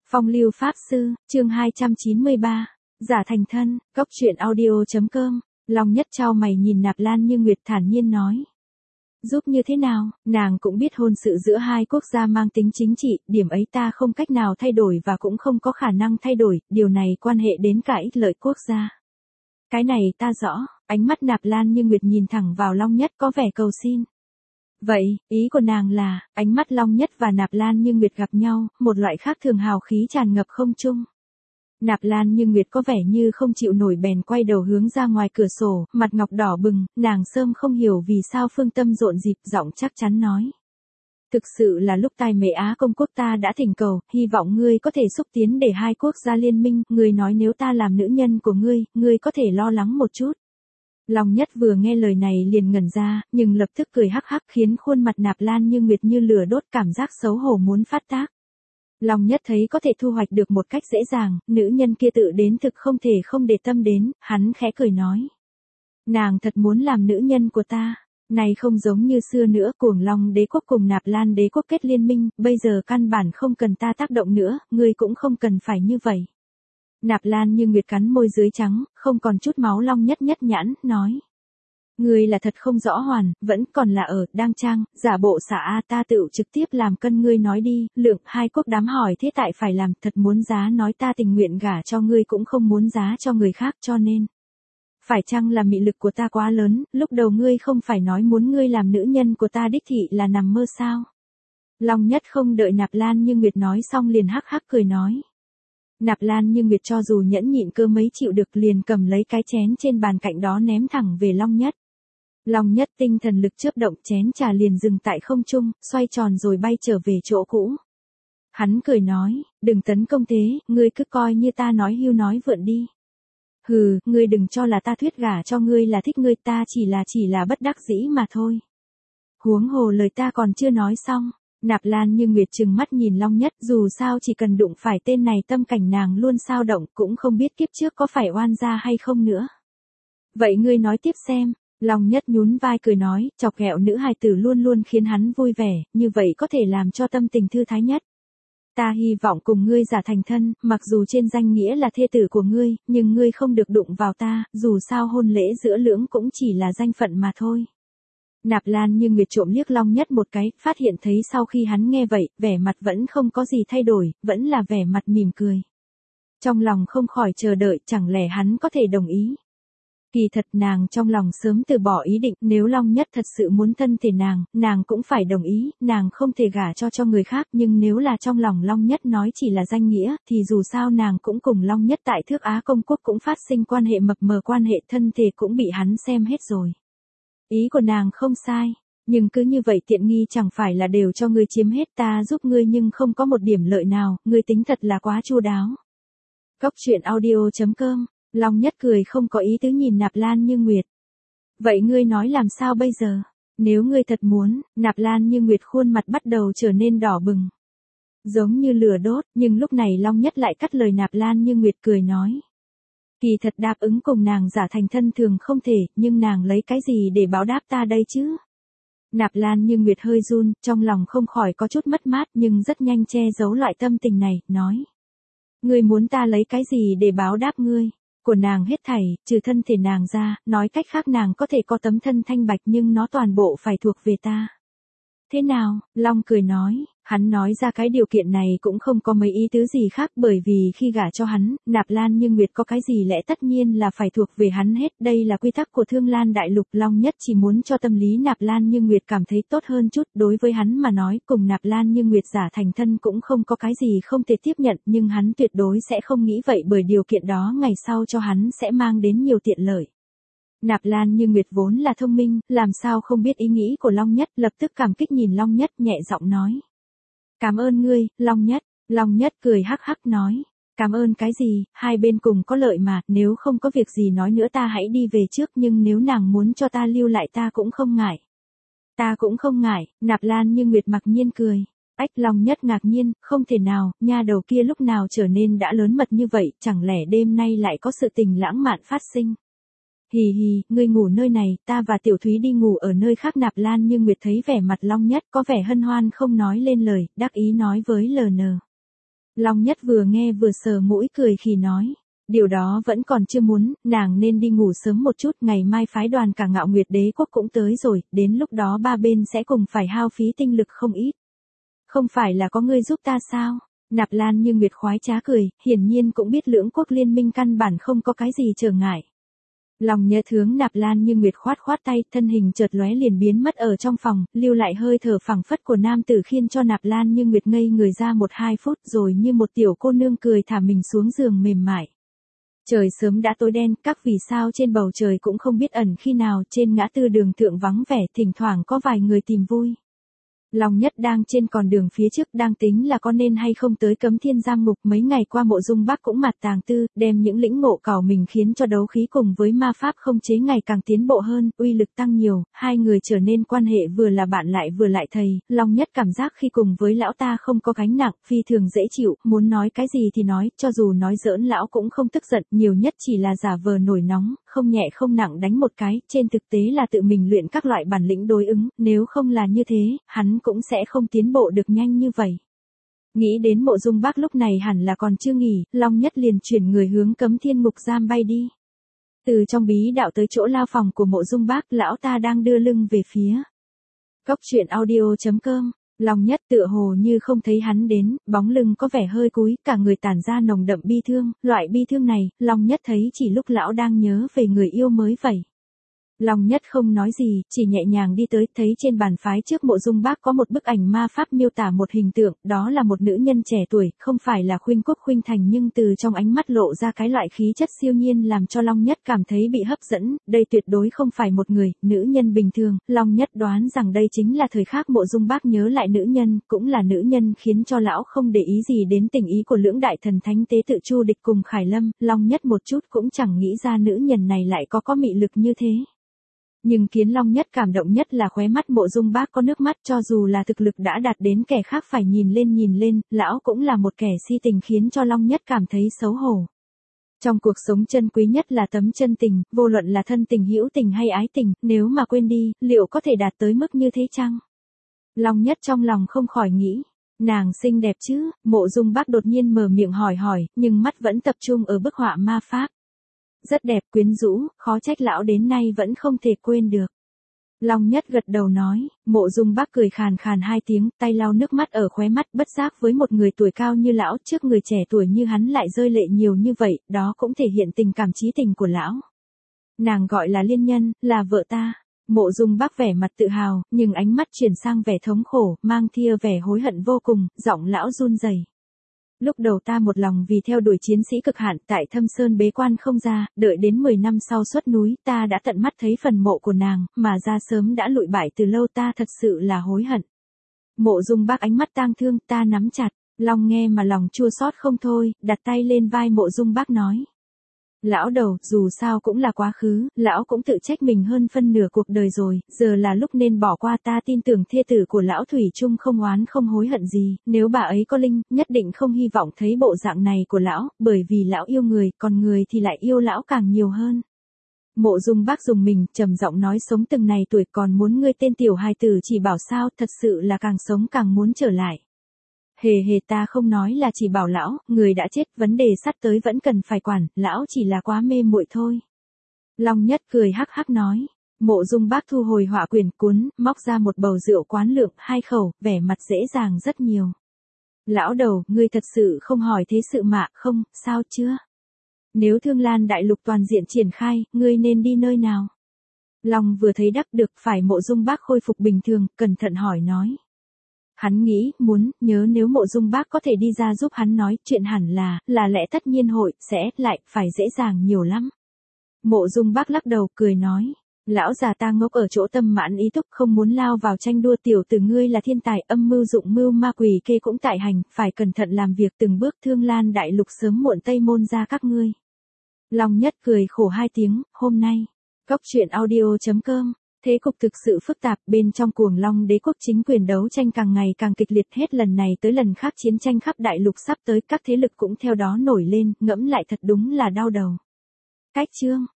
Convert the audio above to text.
Phong lưu pháp sư, chương 293, giả thành thân, cốc truyện audio.com, Long Nhất chau mày nhìn Nạp Lan Như Nguyệt thản nhiên nói. Giúp như thế nào, nàng cũng biết hôn sự giữa hai quốc gia mang tính chính trị, điểm ấy ta không cách nào thay đổi và cũng không có khả năng thay đổi, điều này quan hệ đến cả ích lợi quốc gia. Cái này ta rõ, ánh mắt Nạp Lan Như Nguyệt nhìn thẳng vào Long Nhất có vẻ cầu xin. Vậy, ý của nàng là, ánh mắt Long Nhất và Nạp Lan Như Nguyệt gặp nhau, một loại khác thường hào khí tràn ngập không trung. Nạp Lan Như Nguyệt có vẻ như không chịu nổi bèn quay đầu hướng ra ngoài cửa sổ, mặt ngọc đỏ bừng, nàng sớm không hiểu vì sao phương tâm rộn rịp, giọng chắc chắn nói. Thực sự là lúc tai Mễ Á công quốc ta đã thỉnh cầu, hy vọng ngươi có thể xúc tiến để hai quốc gia liên minh, ngươi nói nếu ta làm nữ nhân của ngươi có thể lo lắng một chút. Long Nhất vừa nghe lời này liền ngẩn ra, nhưng lập tức cười hắc hắc khiến khuôn mặt Nạp Lan Như Nguyệt như lửa đốt, cảm giác xấu hổ muốn phát tác. Long Nhất thấy có thể thu hoạch được một cách dễ dàng, nữ nhân kia tự đến thực không thể không để tâm đến, hắn khẽ cười nói. Nàng thật muốn làm nữ nhân của ta, này không giống như xưa nữa, Cuồng Long đế quốc cùng Nạp Lan đế quốc kết liên minh, bây giờ căn bản không cần ta tác động nữa, ngươi cũng không cần phải như vậy. Nạp Lan Như Nguyệt cắn môi dưới trắng, không còn chút máu. Long Nhất nhất nhãn, nói. Ngươi là thật không rõ hoàn, vẫn còn là ở, đang trang, giả bộ xả ta tự trực tiếp làm cân ngươi nói đi, lượng, hai quốc đám hỏi thế tại phải làm, thật muốn giá nói ta tình nguyện gả cho ngươi cũng không muốn giá cho người khác cho nên. Phải chăng là mị lực của ta quá lớn, lúc đầu ngươi không phải nói muốn ngươi làm nữ nhân của ta đích thị là nằm mơ sao? Long Nhất không đợi Nạp Lan Như Nguyệt nói xong liền hắc hắc cười nói. Nạp Lan Như Nguyệt cho dù nhẫn nhịn cơ mấy chịu được liền cầm lấy cái chén trên bàn cạnh đó ném thẳng về Long Nhất. Long Nhất tinh thần lực chớp động, chén trà liền dừng tại không trung, xoay tròn rồi bay trở về chỗ cũ. Hắn cười nói, đừng tấn công thế, ngươi cứ coi như ta nói hưu nói vượn đi. Hừ, ngươi đừng cho là ta thuyết gả cho ngươi là thích ngươi, ta chỉ là bất đắc dĩ mà thôi. Huống hồ lời ta còn chưa nói xong. Nạp Lan Như Nguyệt trừng mắt nhìn Long Nhất, dù sao chỉ cần đụng phải tên này tâm cảnh nàng luôn sao động, cũng không biết kiếp trước có phải oan gia hay không nữa. Vậy ngươi nói tiếp xem. Long Nhất nhún vai cười nói, chọc ghẹo nữ hài tử luôn luôn khiến hắn vui vẻ, như vậy có thể làm cho tâm tình thư thái nhất. Ta hy vọng cùng ngươi giả thành thân, mặc dù trên danh nghĩa là thê tử của ngươi, nhưng ngươi không được đụng vào ta, dù sao hôn lễ giữa lưỡng cũng chỉ là danh phận mà thôi. Nạp Lan Như Nguyệt trộm liếc Long Nhất một cái, phát hiện thấy sau khi hắn nghe vậy, vẻ mặt vẫn không có gì thay đổi, vẫn là vẻ mặt mỉm cười. Trong lòng không khỏi chờ đợi, chẳng lẽ hắn có thể đồng ý. Kỳ thật nàng trong lòng sớm từ bỏ ý định, nếu Long Nhất thật sự muốn thân thể nàng cũng phải đồng ý, nàng không thể gả cho người khác, nhưng nếu là trong lòng Long Nhất nói chỉ là danh nghĩa, thì dù sao nàng cũng cùng Long Nhất tại Thước Á công quốc cũng phát sinh quan hệ mập mờ, quan hệ thân thể cũng bị hắn xem hết rồi. Ý của nàng không sai, nhưng cứ như vậy tiện nghi chẳng phải là đều cho ngươi chiếm hết, ta giúp ngươi nhưng không có một điểm lợi nào, ngươi tính thật là quá chu đáo. Cốc truyện audio.com, Long Nhất cười không có ý tứ nhìn Nạp Lan Như Nguyệt. Vậy ngươi nói làm sao bây giờ? Nếu ngươi thật muốn, Nạp Lan Như Nguyệt khuôn mặt bắt đầu trở nên đỏ bừng. Giống như lửa đốt, nhưng lúc này Long Nhất lại cắt lời Nạp Lan Như Nguyệt cười nói. Kỳ thật đáp ứng cùng nàng giả thành thân thường không thể, nhưng nàng lấy cái gì để báo đáp ta đây chứ? Nạp Lan Như Nguyệt hơi run, trong lòng không khỏi có chút mất mát nhưng rất nhanh che giấu loại tâm tình này, nói. Ngươi muốn ta lấy cái gì để báo đáp ngươi? Của nàng hết thảy, trừ thân thể nàng ra, nói cách khác nàng có thể có tấm thân thanh bạch nhưng nó toàn bộ phải thuộc về ta. Thế nào? Long cười nói, hắn nói ra cái điều kiện này cũng không có mấy ý tứ gì khác, bởi vì khi gả cho hắn, Nạp Lan Như Nguyệt có cái gì lẽ tất nhiên là phải thuộc về hắn hết, đây là quy tắc của Thương Lan Đại Lục. Long Nhất chỉ muốn cho tâm lý Nạp Lan Như Nguyệt cảm thấy tốt hơn chút, đối với hắn mà nói, cùng Nạp Lan Như Nguyệt giả thành thân cũng không có cái gì không thể tiếp nhận, nhưng hắn tuyệt đối sẽ không nghĩ vậy, bởi điều kiện đó ngày sau cho hắn sẽ mang đến nhiều tiện lợi. Nạp Lan Như Nguyệt vốn là thông minh, làm sao không biết ý nghĩ của Long Nhất, lập tức cảm kích nhìn Long Nhất, nhẹ giọng nói. Cảm ơn ngươi, Long Nhất. Long Nhất cười hắc hắc nói. Cảm ơn cái gì, hai bên cùng có lợi mà, nếu không có việc gì nói nữa ta hãy đi về trước, nhưng nếu nàng muốn cho ta lưu lại ta cũng không ngại. Ta cũng không ngại, Nạp Lan Như Nguyệt mặc nhiên cười. Ách, Long Nhất ngạc nhiên, không thể nào, nha đầu kia lúc nào trở nên đã lớn mật như vậy, chẳng lẽ đêm nay lại có sự tình lãng mạn phát sinh. Hì hì, ngươi ngủ nơi này, ta và Tiểu Thúy đi ngủ ở nơi khác. Nạp Lan Như Nguyệt thấy vẻ mặt Long Nhất có vẻ hân hoan không nói lên lời, đắc ý nói với LN. Long Nhất vừa nghe vừa sờ mũi cười khi nói. Điều đó vẫn còn chưa muốn, nàng nên đi ngủ sớm một chút, ngày mai phái đoàn cả Ngạo Nguyệt Đế quốc cũng tới rồi, đến lúc đó ba bên sẽ cùng phải hao phí tinh lực không ít. Không phải là có ngươi giúp ta sao? Nạp Lan Như Nguyệt khoái trá cười, hiển nhiên cũng biết lưỡng quốc liên minh căn bản không có cái gì trở ngại. Lòng nhớ thương Nạp Lan Như Nguyệt khoát khoát tay, thân hình chợt lóe liền biến mất ở trong phòng, lưu lại hơi thở phảng phất của nam tử khiến cho Nạp Lan Như Nguyệt ngây người ra 1-2 phút rồi như một tiểu cô nương cười thả mình xuống giường mềm mại. Trời sớm đã tối đen, các vì sao trên bầu trời cũng không biết ẩn khi nào, trên ngã tư đường thượng vắng vẻ, thỉnh thoảng có vài người tìm vui. Long Nhất đang trên con đường phía trước đang tính là có nên hay không tới Cấm Thiên Giam Ngục, mấy ngày qua Mộ Dung Bác cũng mặt tàng tư, đem những lĩnh ngộ cảo mình khiến cho đấu khí cùng với ma pháp không chế ngày càng tiến bộ hơn, uy lực tăng nhiều, hai người trở nên quan hệ vừa là bạn lại vừa lại thầy. Long Nhất cảm giác khi cùng với lão ta không có gánh nặng, phi thường dễ chịu, muốn nói cái gì thì nói, cho dù nói giỡn lão cũng không tức giận, nhiều nhất chỉ là giả vờ nổi nóng, không nhẹ không nặng đánh một cái, trên thực tế là tự mình luyện các loại bản lĩnh đối ứng, nếu không là như thế, hắn cũng sẽ không tiến bộ được nhanh như vậy. Nghĩ đến Mộ Dung Bác lúc này hẳn là còn chưa nghỉ, Long Nhất liền chuyển người hướng Cấm Thiên Ngục Giam bay đi. Từ trong bí đạo tới chỗ lao phòng của Mộ Dung Bác, lão ta đang đưa lưng về phía Cốc Truyện Audio.com. Long Nhất tựa hồ như không thấy hắn đến, bóng lưng có vẻ hơi cúi, cả người tản ra nồng đậm bi thương, loại bi thương này, Long Nhất thấy chỉ lúc lão đang nhớ về người yêu mới vậy. Long Nhất không nói gì, chỉ nhẹ nhàng đi tới, thấy trên bàn phái trước Mộ Dung Bác có một bức ảnh ma pháp miêu tả một hình tượng, đó là một nữ nhân trẻ tuổi, không phải là khuynh quốc khuynh thành nhưng từ trong ánh mắt lộ ra cái loại khí chất siêu nhiên làm cho Long Nhất cảm thấy bị hấp dẫn, đây tuyệt đối không phải một người, nữ nhân bình thường, Long Nhất đoán rằng đây chính là thời khắc Mộ Dung Bác nhớ lại nữ nhân, cũng là nữ nhân khiến cho lão không để ý gì đến tình ý của lưỡng đại thần thánh tế tự Chu Địch cùng Khải Lâm, Long Nhất một chút cũng chẳng nghĩ ra nữ nhân này lại có mị lực như thế. Nhưng khiến Long Nhất cảm động nhất là khóe mắt Mộ Dung Bác có nước mắt, cho dù là thực lực đã đạt đến kẻ khác phải nhìn lên, lão cũng là một kẻ si tình khiến cho Long Nhất cảm thấy xấu hổ. Trong cuộc sống chân quý nhất là tấm chân tình, vô luận là thân tình hữu tình hay ái tình, nếu mà quên đi, liệu có thể đạt tới mức như thế chăng? Long Nhất trong lòng không khỏi nghĩ, nàng xinh đẹp chứ, Mộ Dung Bác đột nhiên mở miệng hỏi, nhưng mắt vẫn tập trung ở bức họa ma pháp. Rất đẹp, quyến rũ, khó trách lão đến nay vẫn không thể quên được. Long Nhất gật đầu nói, Mộ Dung Bác cười khàn khàn 2 tiếng, tay lau nước mắt ở khóe mắt, bất giác với một người tuổi cao như lão, trước người trẻ tuổi như hắn lại rơi lệ nhiều như vậy, đó cũng thể hiện tình cảm chí tình của lão. Nàng gọi là Liên Nhân, là vợ ta. Mộ Dung Bác vẻ mặt tự hào, nhưng ánh mắt chuyển sang vẻ thống khổ, mang thia vẻ hối hận vô cùng, giọng lão run rẩy. Lúc đầu ta một lòng vì theo đuổi chiến sĩ cực hạn tại Thâm Sơn bế quan không ra, đợi đến 10 năm sau xuất núi ta đã tận mắt thấy phần mộ của nàng, mà ra sớm đã lụi bại từ lâu, ta thật sự là hối hận. Mộ Dung Bác ánh mắt tang thương, ta nắm chặt, Long nghe mà lòng chua xót không thôi, đặt tay lên vai Mộ Dung Bác nói. Lão đầu, dù sao cũng là quá khứ, lão cũng tự trách mình hơn phân nửa cuộc đời rồi, giờ là lúc nên bỏ qua, ta tin tưởng thê tử của lão thủy chung không oán không hối hận gì, nếu bà ấy có linh, nhất định không hy vọng thấy bộ dạng này của lão, bởi vì lão yêu người, còn người thì lại yêu lão càng nhiều hơn. Mộ Dung Bác dùng mình, trầm giọng nói, sống từng này tuổi còn muốn ngươi tên tiểu hài tử chỉ bảo sao, thật sự là càng sống càng muốn trở lại. Hề ta không nói là chỉ bảo lão, người đã chết, vấn đề sắp tới vẫn cần phải quản, lão chỉ là quá mê muội thôi. Long Nhất cười hắc hắc nói. Mộ Dung Bác thu hồi họa quyển cuốn, móc ra một bầu rượu quán lượng, 2 khẩu, vẻ mặt dễ dàng rất nhiều. Lão đầu, ngươi thật sự không hỏi thế sự mà, không, sao chưa? Nếu Thương Lan Đại Lục toàn diện triển khai, ngươi nên đi nơi nào? Long vừa thấy đắc được phải Mộ Dung Bác khôi phục bình thường, cẩn thận hỏi nói. Hắn nghĩ, nhớ nếu Mộ Dung Bác có thể đi ra giúp hắn nói, chuyện hẳn là lẽ tất nhiên hội, sẽ, lại, phải dễ dàng nhiều lắm. Mộ Dung Bác lắc đầu, cười nói, lão già ta ngốc ở chỗ tâm mãn ý túc, không muốn lao vào tranh đua, tiểu tử ngươi là thiên tài, âm mưu dụng mưu ma quỷ kê cũng tại hành, phải cẩn thận làm việc từng bước, Thương Lan Đại Lục sớm muộn Tây Môn ra các ngươi. Long Nhất cười khổ 2 tiếng, hôm nay, Cốc Truyện Audio.com. Thế cục thực sự phức tạp, bên trong Cuồng Long Đế quốc chính quyền đấu tranh càng ngày càng kịch liệt, hết lần này tới lần khác chiến tranh khắp đại lục sắp tới, các thế lực cũng theo đó nổi lên, ngẫm lại thật đúng là đau đầu. Cách chương